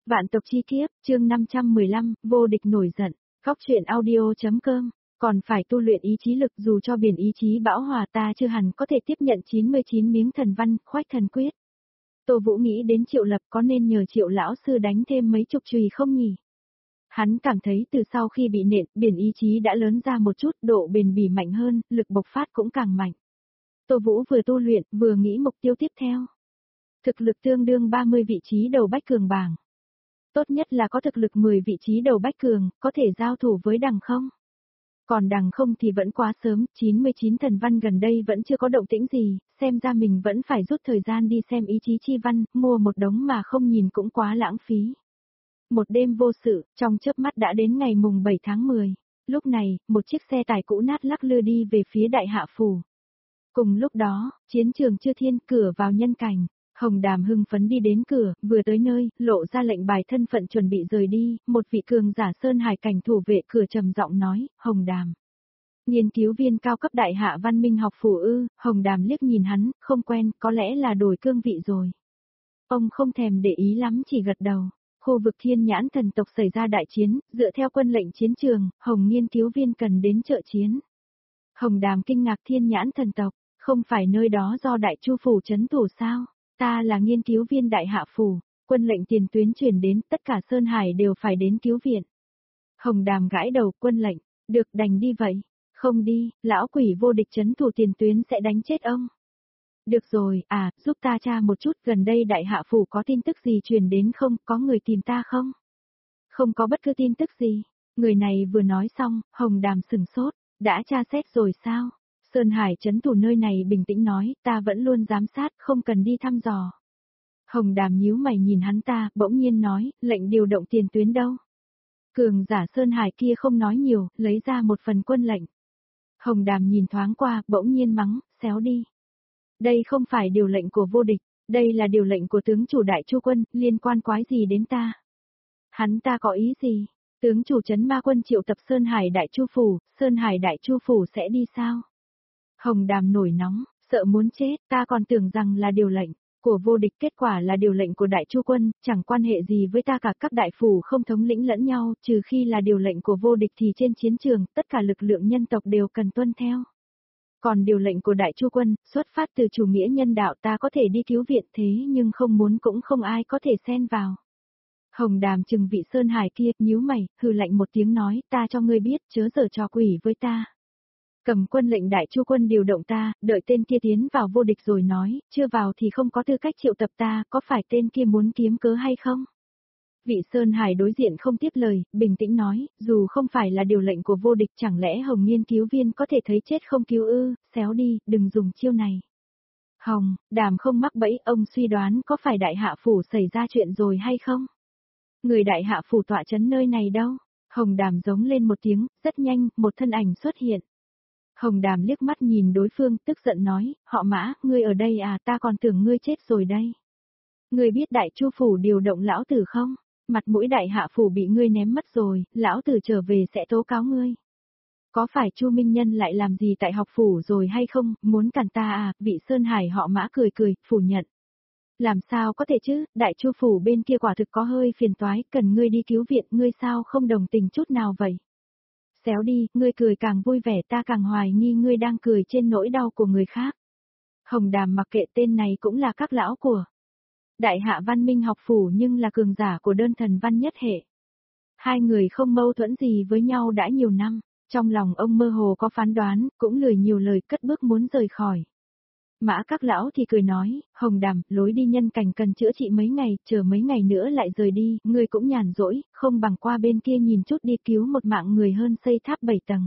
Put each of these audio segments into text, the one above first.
Vạn tộc chi kiếp, chương 515, vô địch nổi giận, Góc truyện audio.com, còn phải tu luyện ý chí lực dù cho biển ý chí bão hòa ta chưa hẳn có thể tiếp nhận 99 miếng thần văn, khoách thần quyết. Tô Vũ nghĩ đến Triệu Lập có nên nhờ Triệu lão sư đánh thêm mấy chục chùy không nhỉ? Hắn cảm thấy từ sau khi bị nện, biển ý chí đã lớn ra một chút, độ bền bỉ mạnh hơn, lực bộc phát cũng càng mạnh. Tô Vũ vừa tu luyện, vừa nghĩ mục tiêu tiếp theo. Thực lực tương đương 30 vị trí đầu bách cường bảng. Tốt nhất là có thực lực 10 vị trí đầu bách cường, có thể giao thủ với đằng không. Còn đằng không thì vẫn quá sớm, 99 thần văn gần đây vẫn chưa có động tĩnh gì, xem ra mình vẫn phải rút thời gian đi xem ý chí chi văn, mua một đống mà không nhìn cũng quá lãng phí. Một đêm vô sự, trong chớp mắt đã đến ngày mùng 7 tháng 10. Lúc này, một chiếc xe tải cũ nát lắc lư đi về phía Đại Hạ Phủ. Cùng lúc đó, chiến trường Chư Thiên cửa vào nhân cảnh. Hồng Đàm hưng phấn đi đến cửa, vừa tới nơi, lộ ra lệnh bài thân phận chuẩn bị rời đi, một vị cường giả Sơn Hải cảnh thủ vệ cửa trầm giọng nói, Hồng Đàm. Nghiên cứu viên cao cấp Đại Hạ Văn Minh học phủ ư, Hồng Đàm liếc nhìn hắn, không quen, có lẽ là đổi cương vị rồi. Ông không thèm để ý lắm chỉ gật đầu. Khu vực Thiên Nhãn thần tộc xảy ra đại chiến, dựa theo quân lệnh chiến trường, Hồng nghiên cứu viên cần đến trợ chiến. Hồng Đàm kinh ngạc Thiên Nhãn thần tộc, không phải nơi đó do Đại Chu phủ trấn thủ sao? Ta là nghiên cứu viên Đại Hạ Phủ, quân lệnh tiền tuyến truyền đến, tất cả Sơn Hải đều phải đến cứu viện. Hồng Đàm gãi đầu, quân lệnh, được đành đi vậy, không đi, lão quỷ vô địch trấn thủ tiền tuyến sẽ đánh chết ông. Được rồi, giúp ta tra một chút, gần đây Đại Hạ Phủ có tin tức gì truyền đến không, có người tìm ta không? Không có bất cứ tin tức gì, người này vừa nói xong, Hồng Đàm sừng sốt, đã tra xét rồi sao? Sơn Hải trấn thủ nơi này bình tĩnh nói, ta vẫn luôn giám sát, không cần đi thăm dò. Hồng Đàm nhíu mày nhìn hắn ta, bỗng nhiên nói, lệnh điều động tiền tuyến đâu? Cường giả Sơn Hải kia không nói nhiều, lấy ra một phần quân lệnh. Hồng Đàm nhìn thoáng qua, bỗng nhiên mắng, xéo đi. Đây không phải điều lệnh của vô địch, đây là điều lệnh của tướng chủ Đại Chu quân, liên quan quái gì đến ta? Hắn ta có ý gì? Tướng chủ trấn ma quân triệu tập Sơn Hải Đại Chu phủ, Sơn Hải Đại Chu phủ sẽ đi sao? Hồng Đàm nổi nóng, sợ muốn chết, ta còn tưởng rằng là điều lệnh của vô địch, kết quả là điều lệnh của Đại Chu quân, chẳng quan hệ gì với ta cả, các đại phủ không thống lĩnh lẫn nhau, trừ khi là điều lệnh của vô địch thì trên chiến trường, tất cả lực lượng nhân tộc đều cần tuân theo. Còn điều lệnh của Đại Chu quân, xuất phát từ chủ nghĩa nhân đạo, ta có thể đi cứu viện thế nhưng không muốn cũng không ai có thể xen vào. Hồng Đàm chừng vị Sơn Hải kia, nhíu mày, hừ lạnh một tiếng nói, ta cho ngươi biết, chớ giở trò quỷ với ta. Cầm quân lệnh Đại Chu quân điều động ta, đợi tên kia tiến vào vô địch rồi nói, chưa vào thì không có tư cách triệu tập ta, có phải tên kia muốn kiếm cớ hay không? Vị Sơn Hải đối diện không tiếp lời, bình tĩnh nói, dù không phải là điều lệnh của vô địch, chẳng lẽ Hồng nghiên cứu viên có thể thấy chết không cứu ư, xéo đi, đừng dùng chiêu này. Hồng, Đàm không mắc bẫy, ông suy đoán có phải Đại Hạ Phủ xảy ra chuyện rồi hay không? Người Đại Hạ Phủ tọa trấn nơi này đâu? Hồng Đàm giống lên một tiếng, rất nhanh, một thân ảnh xuất hiện. Hồng Đàm liếc mắt nhìn đối phương, tức giận nói, họ Mã, ngươi ở đây à, ta còn tưởng ngươi chết rồi đây. Ngươi biết Đại Chu phủ điều động lão tử không? Mặt mũi Đại Hạ phủ bị ngươi ném mất rồi, lão tử trở về sẽ tố cáo ngươi. Có phải Chu Minh Nhân lại làm gì tại học phủ rồi hay không, muốn cản ta à, vị Sơn Hải họ Mã cười cười, phủ nhận. Làm sao có thể chứ, Đại Chu phủ bên kia quả thực có hơi phiền toái, cần ngươi đi cứu viện, ngươi sao không đồng tình chút nào vậy? Xéo đi, ngươi cười càng vui vẻ, ta càng hoài nghi ngươi đang cười trên nỗi đau của người khác. Hồng Đàm mặc kệ, tên này cũng là các lão của Đại Hạ Văn Minh học phủ nhưng là cường giả của đơn thần văn nhất hệ. Hai người không mâu thuẫn gì với nhau đã nhiều năm, trong lòng ông mơ hồ có phán đoán, cũng lười nhiều lời, cất bước muốn rời khỏi. Mã các lão thì cười nói, Hồng Đàm, lối đi nhân cảnh cần chữa trị mấy ngày, chờ mấy ngày nữa lại rời đi, ngươi cũng nhàn rỗi, không bằng qua bên kia nhìn chút đi, cứu một mạng người hơn xây tháp 7 tầng.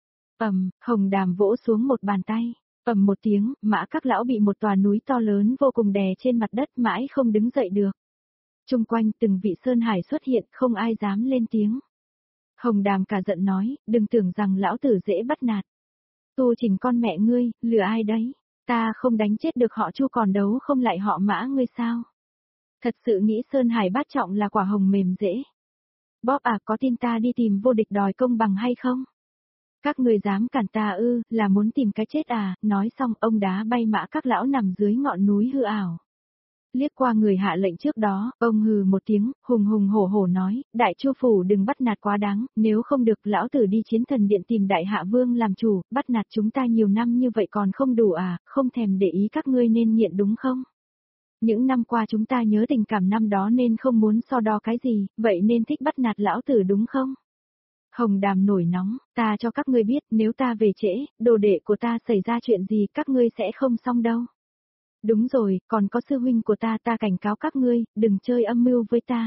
Hồng Đàm vỗ xuống một bàn tay, một tiếng, Mã các lão bị một tòa núi to lớn vô cùng đè trên mặt đất, mãi không đứng dậy được. Chung quanh từng vị Sơn Hải xuất hiện, không ai dám lên tiếng. Hồng Đàm cả giận nói, đừng tưởng rằng lão tử dễ bắt nạt. Tu Trình con mẹ ngươi, lừa ai đấy? Ta không đánh chết được họ Chu còn đấu không lại họ Mã ngươi sao? Thật sự nghĩ Sơn Hải bát trọng là quả hồng mềm dễ. Bóp à, có tin ta đi tìm vô địch đòi công bằng hay không? Các người dám cản ta ư, là muốn tìm cái chết à? Nói xong ông đá bay Mã các lão nằm dưới ngọn núi hư ảo. Liếc qua người hạ lệnh trước đó, ông hừ một tiếng, hùng hùng hổ hổ nói, đại chu phủ đừng bắt nạt quá đáng, nếu không được lão tử đi chiến thần điện tìm đại hạ vương làm chủ, bắt nạt chúng ta nhiều năm như vậy còn không đủ à, không thèm để ý các ngươi nên nghiện đúng không? Những năm qua chúng ta nhớ tình cảm năm đó nên không muốn so đo cái gì, vậy nên thích bắt nạt lão tử đúng không? Hồng Đàm nổi nóng, ta cho các ngươi biết nếu ta về trễ, đồ đệ của ta xảy ra chuyện gì các ngươi sẽ không xong đâu. Đúng rồi, còn có sư huynh của ta cảnh cáo các ngươi, đừng chơi âm mưu với ta.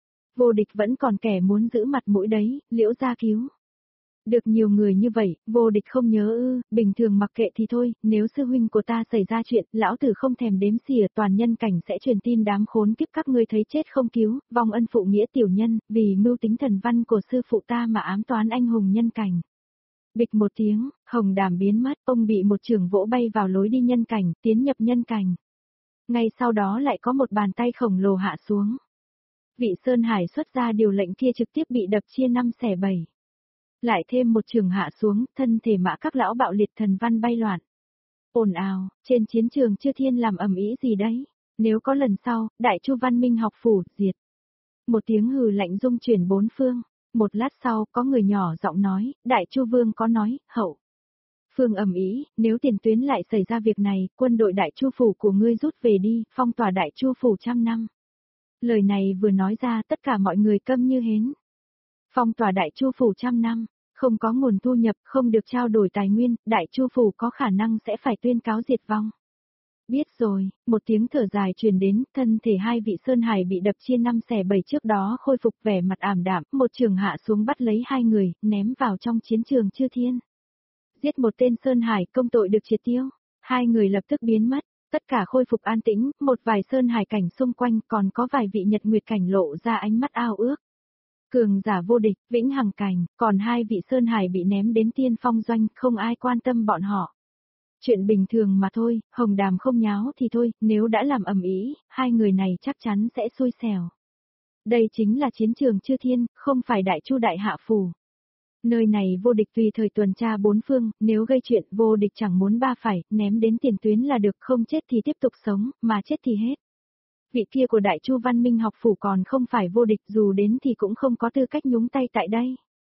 Vô Địch vẫn còn kẻ muốn giữ mặt mũi đấy, Liễu gia cứu. Được nhiều người như vậy, Vô Địch không nhớ ư, bình thường mặc kệ thì thôi, nếu sư huynh của ta xảy ra chuyện, lão tử không thèm đếm xỉa toàn nhân cảnh sẽ truyền tin đám khốn kiếp các ngươi thấy chết không cứu, vong ân phụ nghĩa tiểu nhân, vì mưu tính thần văn của sư phụ ta mà ám toán anh hùng nhân cảnh. Bịch một tiếng, Hồng Đàm biến mất, ông bị một chưởng vỗ bay vào lối đi nhân cảnh, tiến nhập nhân cảnh. Ngay sau đó lại có một bàn tay khổng lồ hạ xuống. Vị Sơn Hải xuất ra điều lệnh kia trực tiếp bị đập chia 5 xẻ 7. Lại thêm một trường hạ xuống, thân thể mã các lão bạo liệt thần văn bay loạn. Ồn ào, trên chiến trường Chư Thiên làm ầm ĩ gì đấy? Nếu có lần sau, Đại Chu Văn Minh học phủ, diệt. Một tiếng hừ lạnh rung chuyển bốn phương. Một lát sau, có người nhỏ giọng nói, Đại Chu Vương có nói, hậu. Phương ầm ĩ, nếu tiền tuyến lại xảy ra việc này, quân đội Đại Chu phủ của ngươi rút về đi, phong tỏa Đại Chu phủ 100 năm. Lời này vừa nói ra tất cả mọi người câm như hến. Phong tỏa Đại Chu phủ 100 năm, không có nguồn thu nhập, không được trao đổi tài nguyên, Đại Chu phủ có khả năng sẽ phải tuyên cáo diệt vong. Biết rồi, một tiếng thở dài truyền đến, thân thể hai vị Sơn Hải bị đập chia 5 xẻ 7 trước đó khôi phục vẻ mặt ảm đạm, một trường hạ xuống bắt lấy hai người, ném vào trong chiến trường Chư Thiên. Giết một tên Sơn Hải công tội được triệt tiêu, hai người lập tức biến mất, tất cả khôi phục an tĩnh, một vài Sơn Hải cảnh xung quanh còn có vài vị Nhật Nguyệt cảnh lộ ra ánh mắt ao ước. Cường giả vô địch, vĩnh hằng cảnh, còn hai vị Sơn Hải bị ném đến tiên phong doanh, không ai quan tâm bọn họ. Chuyện bình thường mà thôi, Hồng Đàm không nháo thì thôi, nếu đã làm ầm ĩ, hai người này chắc chắn sẽ xui xẻo. Đây chính là chiến trường Chư Thiên, không phải Đại Chu Đại Hạ phủ. Nơi này Vô Địch tùy thời tuần tra bốn phương, nếu gây chuyện Vô Địch chẳng muốn ba phải, ném đến tiền tuyến là được, không chết thì tiếp tục sống, mà chết thì hết. Vị kia của Đại Chu Văn Minh học phủ còn không phải Vô Địch, dù đến thì cũng không có tư cách nhúng tay tại đây.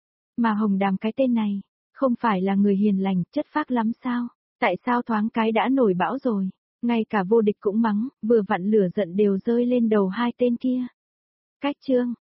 Mà Hồng Đàm cái tên này, không phải là người hiền lành, chất phác lắm sao? Tại sao thoáng cái đã nổi bão rồi? Ngay cả Vô Địch cũng mắng, vừa vặn lửa giận đều rơi lên đầu hai tên kia. Cách chương